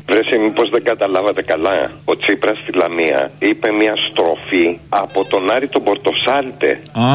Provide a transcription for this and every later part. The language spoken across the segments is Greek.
Βρε, μήπως δεν καταλάβατε καλά. Ο Τσίπρας στη Λαμία είπε μια στροφή από τον Άρη τον Πορτοσάλτε.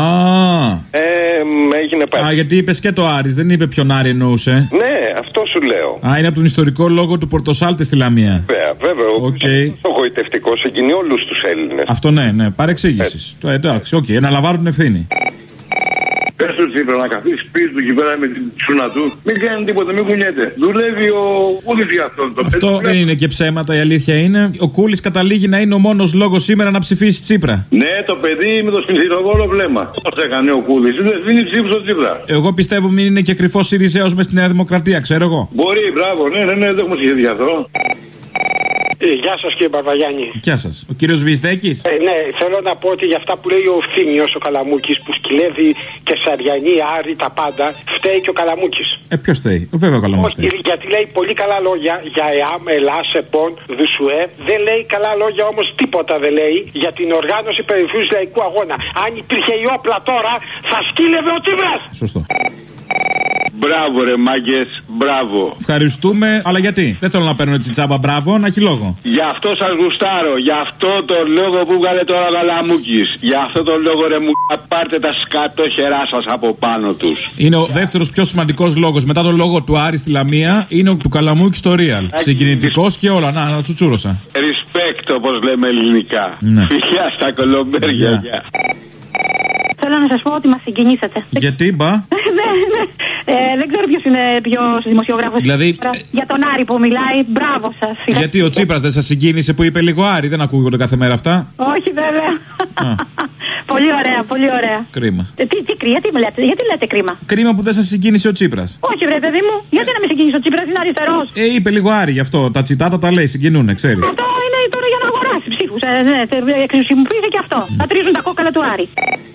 Έγινε πάλι. Γιατί είπε και το Άρης, δεν είπε ποιον Άρη εννοούσε. Ναι, αυτό σου λέω. Είναι από τον ιστορικό λόγο του Πορτοσάλτε στη Λαμία. Βέβαια. Ο γοητευτικός συγκινεί όλους τους Έλληνες. Αυτό ναι, παρεξήγησης. Εντάξει, αναλαμβάνουν την ευθύνη. Πες του Τσίπρα να καθίσει σπίτι του εκεί πέρα με την τσούνα του. Μην κάνει τίποτα, μην κουνιέται. Δουλεύει ο Κούλης για αυτόν. Αυτό δεν είναι και ψέματα, η αλήθεια είναι. Ο Κούλης καταλήγει να είναι ο μόνος λόγος σήμερα να ψηφίσει Τσίπρα. Ναι, το παιδί με το σπινθυροβόλο βλέμμα. Πώς έκανε ο Κούλης. Δεν δίνει ψήφου στο Τσίπρα. Εγώ πιστεύω μην είναι και κρυφός Συριζέος μες στη Νέα Δημοκρατία, ξέρω εγώ. Μπορεί, μπράβο, ναι, δεν έχουμε σχέδιο γι' αυτό. Γεια σας κύριε Παπαγιάννη. Γεια σας. Ο κύριος Βυζδέκης. Ναι, θέλω να πω ότι για αυτά που λέει ο Θήμιος ο Καλαμούκης που σκυλεύει και Σαριανή, Άρη, τα πάντα, φταίει και ο Καλαμούκης. Ποιος φταίει? Βέβαια ο Καλαμούκης. Όχι, γιατί λέει πολύ καλά λόγια για ΕΑΜ, ΕΛΑΣ, ΕΠΟΝ, ΔΟΥΣΟΕ. Δεν λέει καλά λόγια όμως, τίποτα δεν λέει για την οργάνωση περιφερειακού λαϊκού αγώνα. Αν υπήρχε η όπλα τώρα, θα σκύλευε ο Τσίπρας. Σωστό. Μπράβο ρε μάγκες, μπράβο. Ευχαριστούμε, αλλά γιατί? Δεν θέλω να παίρνω έτσι τσάμπα μπράβο, να έχει λόγο. Γι' αυτό σας γουστάρω, γι' αυτό το λόγο που βγάλε τώρα ο Καλαμούκης. Γι' αυτό το λόγο ρε μου, πάρτε τα σκατόχερά σας από πάνω τους. Είναι ο δεύτερος πιο σημαντικός λόγος. Μετά τον λόγο του Άρη στη Λαμία, είναι ο του Καλαμούκη στο Real. Συγκινητικός και όλα, να τσουτσούρωσα. Respect όπως λέμε ελληνικά. Ναι. Φιλιά στα κολομπέρια. Θέλω να σας πω ότι μας συγκινήσατε. Γιατί, μπα? Δεν ξέρω ποιος είναι ποιος δημοσιογράφος. Δηλαδή, για τον Άρη που μιλάει, μπράβο σας. Γιατί ο Τσίπρας δεν σας συγκίνησε που είπε λίγο Άρη? Δεν ακούγονται κάθε μέρα αυτά. Όχι βέβαια. Πολύ ωραία, πολύ ωραία. Κρίμα. Τι μου λέτε, γιατί λέτε κρίμα? Κρίμα που δεν σας συγκίνησε ο Τσίπρας. Όχι βρε παιδί μου, γιατί να με συγκίνησε ο Τσίπρας, είναι αριστερός. Είπε λίγο Άρη γι' αυτό, τα τσιτάτα τα λέει, συγκινούνε, ξέρει. Αυτό είναι τώρα για να αγοράσει ψήφους. Εξουσιοποιήθηκε και αυτό. Θα τρίζουν τα κόκκαλα του Άρη.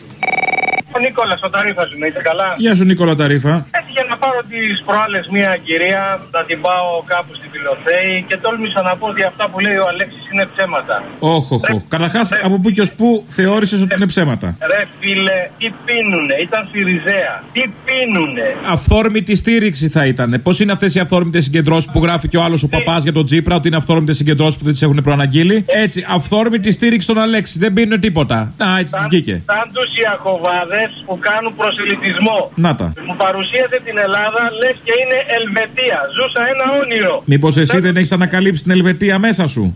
Ο Νίκολας, ο Ταρίφας μου, είσαι καλά? Γεια σου Νίκολα Ταρίφα. Έτυχε να πάρω τις προάλλες μια κυρία, να την πάω κάπου στην Πυλοθέη και τόλμησα να πω ότι αυτά που λέει ο Αλέξης είναι ψέματα. Όχι. Καταρχάς, από πού και ως πού θεώρησες ότι είναι ψέματα? Ρε φίλε, τι πίνουνε, ήταν Συριζέα. Τι πίνουνε. Αυθόρμητη στήριξη θα ήταν. Πώς είναι αυτές οι αυθόρμητες συγκεντρώσεις που γράφει και ο άλλος ο παπάς για τον Τσίπρα, ότι είναι αυθόρμητες συγκεντρώσεις που δεν τις έχουν προαναγγείλει? Έτσι, αυθόρμητη στήριξη στον Αλέξη. Δεν πίνουν τίποτα. Έτσι τις βγήκε. Σαν τους Ιακωβάδες που κάνουν προσελητισμό. Να τα. Μου παρουσίασε την Ελλάδα λες και είναι Ελβετία. Ζούσα ένα όνειρο. Μήπως εσύ δεν έχεις ανακαλύψει την Ελβετία μέσα σου?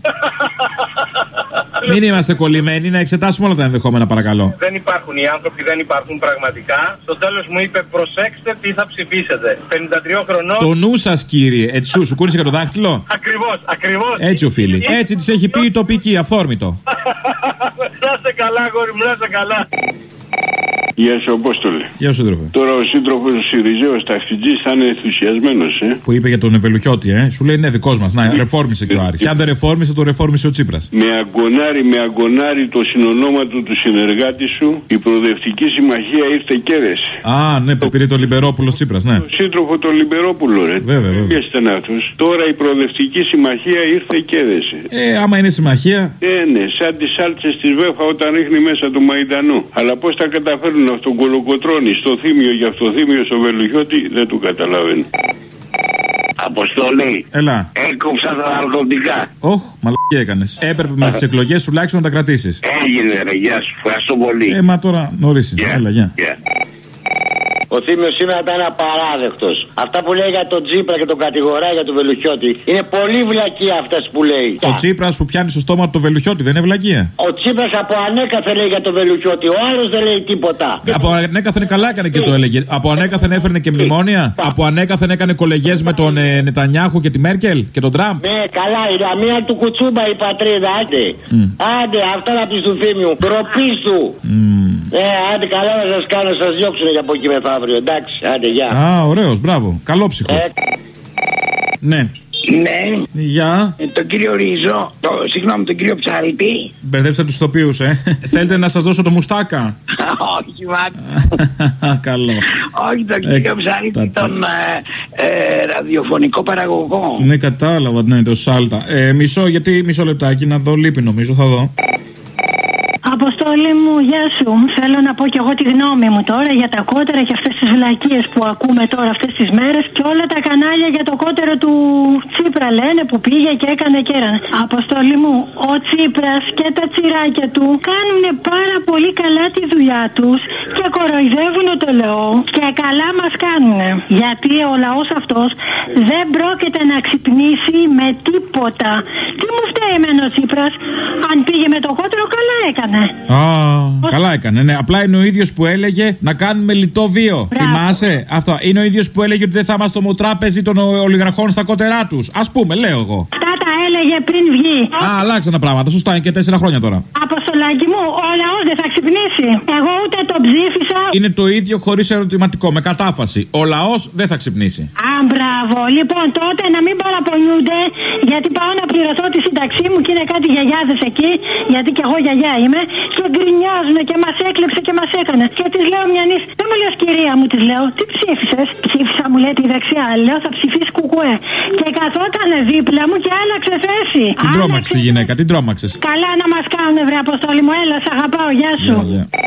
Μην είμαστε κολλημένοι, να εξετάσουμε όλα τα ενδεχόμενα, παρακαλώ. Δεν υπάρχουν οι άνθρωποι, δεν υπάρχουν πραγματικά. Στο τέλος μου είπε: προσέξτε τι θα ψηφίσετε. 53 χρονών. Το νου σας, κύριε, έτσι σου κούνησε για το δάχτυλο. Ακριβώς. Έτσι οφείλει. Έτσι της έχει πει η τοπική, αυθόρμητο. Να είστε καλά, γόρι μου, να είστε καλά. Γεια σου, Απόστολε. Γεια σου, σύντροφε. Τώρα ο σύντροφος ο Συριζέος ταξιτζής θα είναι ενθουσιασμένος, Που είπε για τον Ευελουχιώτη, Σου λέει είναι δικός μας. Να, ρεφόρμησε και ο Άρης. Και αν δεν ρεφόρμησε, το ρεφόρμησε ο Τσίπρας. Με αγκονάρι το συνονόματο του συνεργάτη σου, η προοδευτική συμμαχία ήρθε και έδεσε. Ναι, που πήρε το Λιμπερόπουλο Τσίπρας, ναι. Το σύντροφο το Λιμπερόπουλο, ρε. Βέβαια. Τώρα η προοδευτική συμμαχία ήρθε και έδεσε. Άμα είναι συμμαχία. Ναι, σαν τις σάλτσες της Βέφα όταν ρίχνει μέσα του Μαϊντανού. Αλλά πώς τα καταφέρουν αυτόν κολοκοτρώνει στο Θήμιο για αυτό Θήμιο στο Βελουχιώτη, δεν του καταλαβαίνει. Αποστολή. Έλα. Έκοψα τα ναρκωτικά. Μαλακία έκανες. Έπρεπε με τις εκλογές τουλάχιστον να τα κρατήσεις. Έγινε ρε, γεια σου, ευχαριστώ πολύ. Μα τώρα νωρίς είναι. Έλα, γεια. Ο Θήμιος σήμερα ήταν απαράδεκτος. Αυτά που λέει για τον Τσίπρα και τον κατηγοράει για τον Βελουχιώτη είναι πολύ βλακεία αυτές που λέει. Ο Τσίπρας που πιάνει στο στόμα του τον Βελουχιώτη δεν είναι βλακεία? Ο Τσίπρας από ανέκαθεν λέει για τον Βελουχιώτη, ο άλλος δεν λέει τίποτα. Από ανέκαθεν καλά έκανε και το έλεγε. Από ανέκαθεν έφερνε και μνημόνια. Από ανέκαθεν έκανε κολεγιές με τον Νετανιάχου και τη Μέρκελ και τον Τραμπ. Ναι, καλά, η λαμία του Κουτσούμπα η πατρίδα, άντε, αυτά να πει του Θήμιου. Ντροπή του. Άντε, καλά να σας κάνω, σας διώξουν για από εκεί μεθαύριο. Εντάξει, άντε, γεια. Ωραίος, μπράβο. Καλόψυχος. Ναι. Ναι. Γεια. Τον κύριο Ρίζο, συγγνώμη, τον κύριο Ψαρίτη. Μπερδέψατε τους ηθοποιούς, Θέλετε να σας δώσω το μουστάκα? Όχι, μάτι. Καλό. Όχι, τον κύριο Ψαρίτη, τον ραδιοφωνικό παραγωγό. Ναι, κατάλαβα, ναι, το Σάλτα. Μισό λεπτάκι να δω, λείπει νομίζω, θα δω. Αποστολή. Αποστόλη μου, γεια σου. Θέλω να πω κι εγώ τη γνώμη μου τώρα για τα κότερα και αυτές τις βλακίες που ακούμε τώρα αυτές τις μέρες και όλα τα κανάλια για το κότερο του Τσίπρα λένε που πήγε και έκανε και έρανε. Αποστόλη μου, ο Τσίπρας και τα τσιράκια του κάνουν πάρα πολύ καλά τη δουλειά τους και κοροϊδεύουν το λαό και καλά μας κάνουν. Γιατί ο λαός αυτός δεν πρόκειται να ξυπνήσει με τίποτα. Τι μου φταίει εμένα ο Τσίπρας? Αν πήγε με το κότερο, καλά έκανε. Καλά έκανε, ναι. Απλά είναι ο ίδιος που έλεγε να κάνουμε λιτό βίο. Θυμάσαι αυτό? Είναι ο ίδιος που έλεγε ότι δεν θα είμαστε ομοτράπεζοι των ολιγαρχών στα κότερά τους. Ας πούμε, λέω εγώ. Αυτά τα έλεγε πριν βγει. Αλλάξαν τα πράγματα. Σωστά, είναι και 4 χρόνια τώρα. Αποστολάκι μου, ο λαός δεν θα ξυπνήσει. Εγώ ούτε τον ψήφισα. Είναι το ίδιο χωρίς ερωτηματικό, με κατάφαση. Ο λαός δεν θα ξυπνήσει. Μπράβο. Λοιπόν, τότε να μην παραπονιούνται, γιατί πάω να πληρωθώ τη σύνταξή μου και είναι κάτι γιαγιάδες εκεί, γιατί κι εγώ γιαγιά είμαι, και γκρινιάζουν και μας έκλεψε και μας έκανε. Και της λέω μια νύχτα, δεν μου λες κυρία μου, της λέω, τι ψήφισες? Ψήφισα, μου λέει, τη δεξιά. Λέω, θα ψηφίσει κουκουέ. Και καθότανε δίπλα μου και άλλαξε θέση. Την τρόμαξε τη γυναίκα, την τρόμαξες. Καλά να μας κάνουν, βρε Αποστόλη μου, έλα, σ' αγαπάω, γεια σου.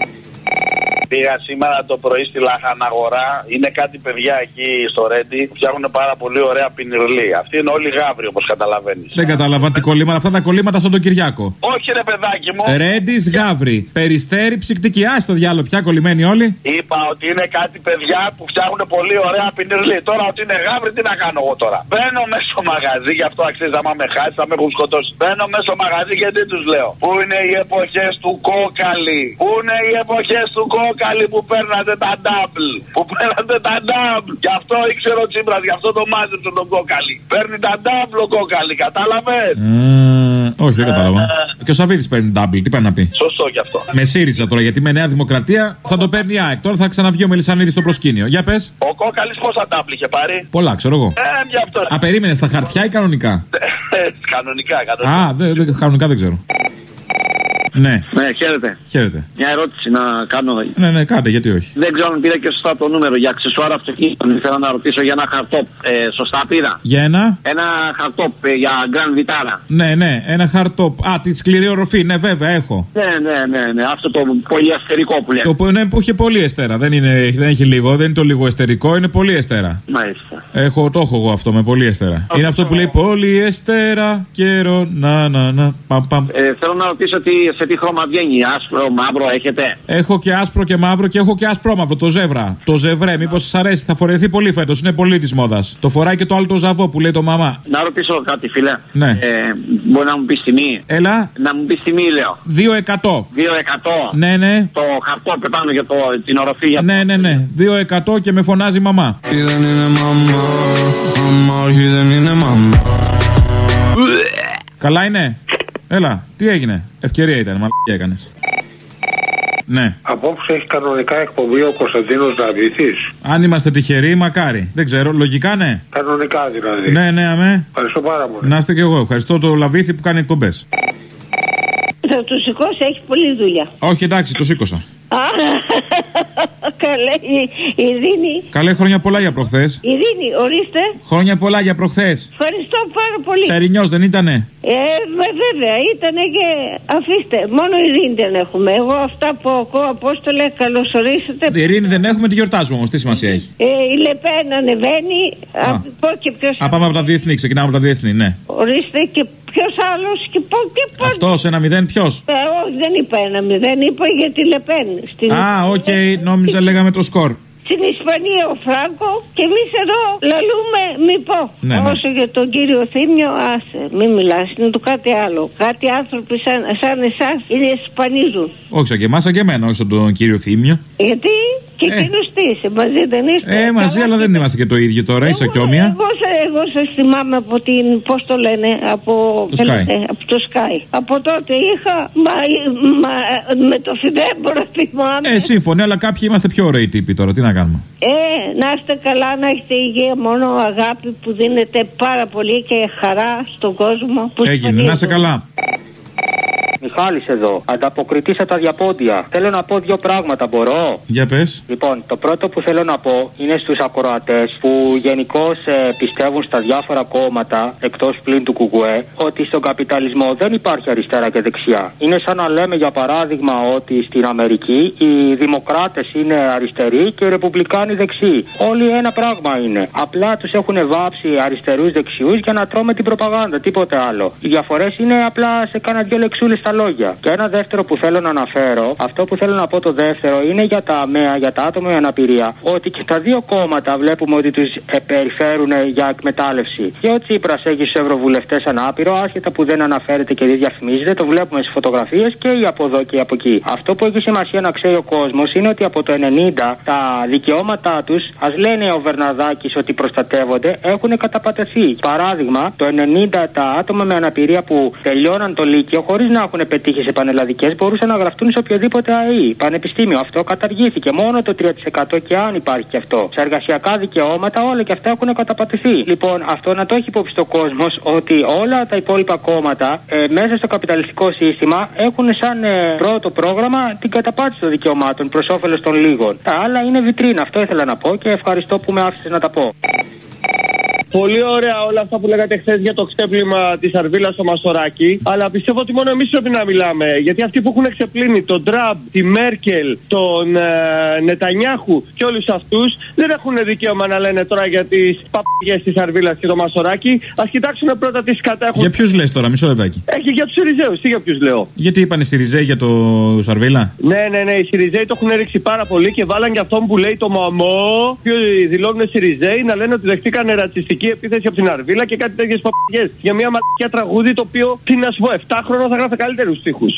Πήγα σήμερα το πρωί στη Λαχαναγορά. Είναι κάτι παιδιά εκεί στο Ρέντι που φτιάχνουν πάρα πολύ ωραία πινιρλί. Αυτοί είναι όλοι γάβροι, όπως καταλαβαίνεις. Δεν κατάλαβα τι κολλήματα. Αυτά τα κολλήματα σαν τον Κυριάκο. Όχι, ρε παιδάκι μου. Ρέντις γάβροι. Περιστέρι ψυκτική. Στο διάλογο πια κολλημένοι όλοι. Είπα ότι είναι κάτι παιδιά που φτιάχνουν πολύ ωραία πινιρλί. Τώρα ότι είναι γάβροι, τι να κάνω εγώ τώρα? Μπαίνω μέσα στο μαγαζί, γι' αυτό αξίζει άμα με χάσει, θα με έχουν σκοτώσει. Μπαίνω μέσα στο μαγαζί και τι τους λέω? Πού είναι οι εποχές του κόκαλη? Πού είναι οι εποχές του κόκαλη? Που παίρνατε τα double. Που παίρνατε τα double. Γι' αυτό ήξερε ο Τσίπρας, γι' αυτό το μάζεψε τον κόκαλη. Παίρνει τα double ο κόκαλη, κατάλαβες? Όχι, δεν κατάλαβα. Και ο Σαββίδης παίρνει double, τι πάει να πει? Σωστό κι αυτό. Με ΣΥΡΙΖΑ τώρα, γιατί με Νέα Δημοκρατία θα το παίρνει η ΑΕΚ. Τώρα θα ξαναβγεί ο Μελισσανίδης στο προσκήνιο. Για πες. Ο κόκαλης πόσα double είχε πάρει? Πολλά, ξέρω εγώ. Γι' αυτό. Περίμενε στα χαρτιά ή κανονικά? Κανονικά. Κανονικά δεν ξέρω. Ναι. Ναι, χαίρετε. Χαίρετε. Μια ερώτηση να κάνω. Ναι, κάντε, γιατί όχι. Δεν ξέρω αν πήρα και σωστά το νούμερο για αξεσουάρ αυτοκίνητων. Ήθελα να ρωτήσω για ένα χαρτόπ. Σωστά πήρα? Για ένα χαρτόπ για Grand Vitara. Ναι, ένα χαρτόπ. Τη σκληρή οροφή, ναι, βέβαια, έχω. Ναι. Αυτό το πολυαστερικό που λέει. Που έχει πολύ εστέρα. Δεν έχει λίγο, δεν είναι το λίγο εστερικό, είναι πολύ εστέρα. Μάλιστα. Το έχω εγώ αυτό με πολύ εστέρα. Είναι αυτό που λέει πολύ εστέρα, καιρό, να. Παμ. Θέλω να ρωτήσω σε τι χρώμα βγαίνει, άσπρο, μαύρο έχετε? Έχω και άσπρο και μαύρο και έχω και ασπρόμαυρο, το ζεύρα. Το ζευρέ, μήπως σας αρέσει, θα φορεθεί πολύ φέτος, είναι πολύ της μόδας. Το φοράει και το άλλο το ζαβό που λέει το μαμά. Να ρωτήσω κάτι, φίλε. Ναι. Μπορεί να μου πει τιμή? Έλα. Να μου πει τιμή, λέω. 2%. 2%. Ναι. Το χαρτό πάνω για την οροφή. Για ναι. 2% και με φωνάζει μαμά. Δεν είναι μαμά, όχι δεν είναι μαμά. Καλά είναι. Έλα, τι έγινε? Ευκαιρία ήταν, μαλακία έκανες. Ναι. Απόψε έχει κανονικά εκπομπή ο Κωνσταντίνος Δαβίθης. Αν είμαστε τυχεροί, μακάρι. Δεν ξέρω, λογικά ναι. Κανονικά δηλαδή. Ναι, αμέ. Ευχαριστώ πάρα πολύ. Να είστε κι εγώ. Ευχαριστώ το Λαβίθη που κάνει εκπομπές. Θα το σηκώσει, έχει πολλή δουλειά. Όχι, εντάξει, το σήκωσα. Καλέ, Ειρήνη. Καλέ, χρόνια πολλά για προχθές. Ειρήνη, ορίστε. Χρόνια πολλά για προχθές. Ευχαριστώ πάρα πολύ. Τσαρινιός δεν ήτανε? Βέβαια, ήτανε και αφήστε. Μόνο Ειρήνη δεν έχουμε. Εγώ αυτά που ακούω, Απόστολε, καλωσορίσατε. Ειρήνη δεν έχουμε, τη γιορτάζουμε όμως. Τι σημασία έχει? Η Λεπέν ανεβαίνει. Πάμε από τα διεθνή, ξεκινάμε από τα διεθνή, ναι. Ορίστε και. Ποιος άλλος και πώς. Αυτός 1-0 ποιος? Όχι, δεν είπα 1-0, είπα για τη Λεπέν. Οκ, νόμιζα λέγαμε το σκορ. Στην Ισπανία ο Φράγκο και εμείς εδώ λαλούμε μη πω. Ναι. Όσο για τον κύριο Θήμιο, άσε, μην μιλάς, είναι το κάτι άλλο. Κάτι άνθρωποι σαν εσάς είναι σπανίζουν. Όχι σαν και εμάς, σαν και εμένα, όχι σαν τον κύριο Θήμιο. Γιατί και εκείνος τι είσαι, μαζί δεν είστε? Μαζί, αλλά δεν είμαστε και το ίδιο τώρα, είσαι και όμοια. Εγώ σας θυμάμαι από την, πώς το λένε, από το Sky. Από τότε είχα, με το Φιδέμπορο θυμάμαι. Σύμφωνοι, αλλά κάποιοι είμαστε πιο ωραίοι τύποι τώρα, τι να κάνουμε. Να είστε καλά, να έχετε υγεία, μόνο αγάπη που δίνετε πάρα πολύ και χαρά στον κόσμο. Που έγινε, να είστε καλά. Μιχάλης εδώ. Ανταποκριτής από τα διαπόντια. Θέλω να πω δύο πράγματα, μπορώ? Για πες. Λοιπόν, το πρώτο που θέλω να πω είναι στους ακροατές που γενικώς πιστεύουν στα διάφορα κόμματα, εκτός πλην του Κουκουέ, ότι στον καπιταλισμό δεν υπάρχει αριστερά και δεξιά. Είναι σαν να λέμε για παράδειγμα ότι στην Αμερική οι δημοκράτες είναι αριστεροί και οι ρεπουμπλικάνοι δεξιοί. Όλοι ένα πράγμα είναι. Απλά τους έχουν βάψει αριστερούς δεξιούς για να τρώμε την προπαγάνδα, τίποτε άλλο. Οι διαφορές είναι απλά σε κάνα δυο λεξούλες στα λόγια. Και ένα δεύτερο που θέλω να αναφέρω, αυτό που θέλω να πω το δεύτερο είναι για τα ΑΜΕΑ, για τα άτομα με αναπηρία, ότι και τα δύο κόμματα βλέπουμε ότι τους περιφέρουν για εκμετάλλευση. Και ο Τσίπρας έχει στους ευρωβουλευτές ανάπηρο, άσχετα που δεν αναφέρεται και δεν διαφημίζεται, το βλέπουμε στις φωτογραφίες και ή από εδώ και από εκεί. Αυτό που έχει σημασία να ξέρει ο κόσμος είναι ότι από το 90 τα δικαιώματά τους, ας λένε ο Βερναδάκης ότι προστατεύονται, έχουν καταπατεθεί. Παράδειγμα, το 90 τα άτομα με αναπηρία που τελειώναν το Λύκειο χωρίς να έχουν πετύχει σε πανελλαδικές μπορούσαν να γραφτούν σε οποιοδήποτε ΑΕΗ, πανεπιστήμιο. Αυτό καταργήθηκε. Μόνο το 3% και αν υπάρχει και αυτό. Σε εργασιακά δικαιώματα όλα και αυτά έχουν καταπατηθεί. Λοιπόν, αυτό να το έχει υπόψη ο κόσμος ότι όλα τα υπόλοιπα κόμματα μέσα στο καπιταλιστικό σύστημα έχουν σαν πρώτο πρόγραμμα την καταπάτηση των δικαιωμάτων προς όφελος των λίγων. Τα άλλα είναι βιτρίνα. Αυτό ήθελα να πω και ευχαριστώ που με άφησες να τα πω. Πολύ ωραία όλα αυτά που λέγατε χθες για το ξέπλυμα της Αρβίλας στο Μασοράκι. Αλλά πιστεύω ότι μόνο εμείς πρέπει να μιλάμε. Γιατί αυτοί που έχουν εξεπλύνει τον Τραμπ, τη Μέρκελ, τον Νετανιάχου και όλους αυτούς δεν έχουν δικαίωμα να λένε τώρα για τις παπαγιές της Αρβίλας και το Μασοράκι. Ας κοιτάξουν πρώτα τι σκατά έχουν. Για ποιους λες τώρα, μισό λεπτάκι. Έχει για τους Σιριζέους, τι για ποιους λέω. Γιατί είπαν οι Σιριζέοι για το Σαρβίλα. Ναι, οι Σιριζέοι το έχουν ρίξει πάρα πολύ και βάλαν για αυτόν που λέει το μαμό. Και δηλώνουν Σιριζέοι να λένε ότι δεχτήκανε ρατσιστική επίθεση από την Αρβίλα και κάτι τέτοιες παπαγιές. Για μια μαλακιά τραγούδι το οποίο, τι να σου πω, 7χρονο θα γράφει καλύτερους στίχους.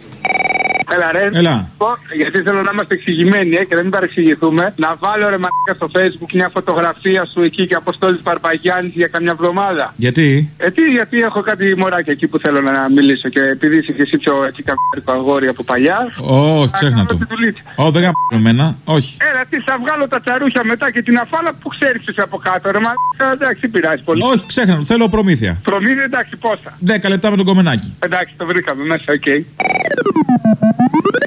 Έλα ρε, γιατί θέλω να είμαστε εξηγημένοι και να μην παρεξηγηθούμε. Να βάλω ρε μαλάκα στο Facebook μια φωτογραφία σου εκεί και Αποστόλης Παρπαγιάννης για καμιά εβδομάδα. Γιατί? Γιατί έχω κάτι μωράκια εκεί που θέλω να μιλήσω και επειδή είσαι και εσύ πιο εκεί καμπάρικο αγόρι από παλιά. Όχι, ξέχνα το. Δεν γαμπ εμένα, όχι. Έλα, τι θα βγάλω τα τσαρούχια μετά και την αφάλα που ξέρεις εσύ από κάτω ρε μαλάκα, εντάξει, πειράζει πολύ. Όχι, ξέχνα το, θέλω προμήθεια. Προμήθεια, εντάξει, πόσα? 10 λεπτά με τον κομμενάκι. Εντάξει, το βρήκαμε μέσα, οκ.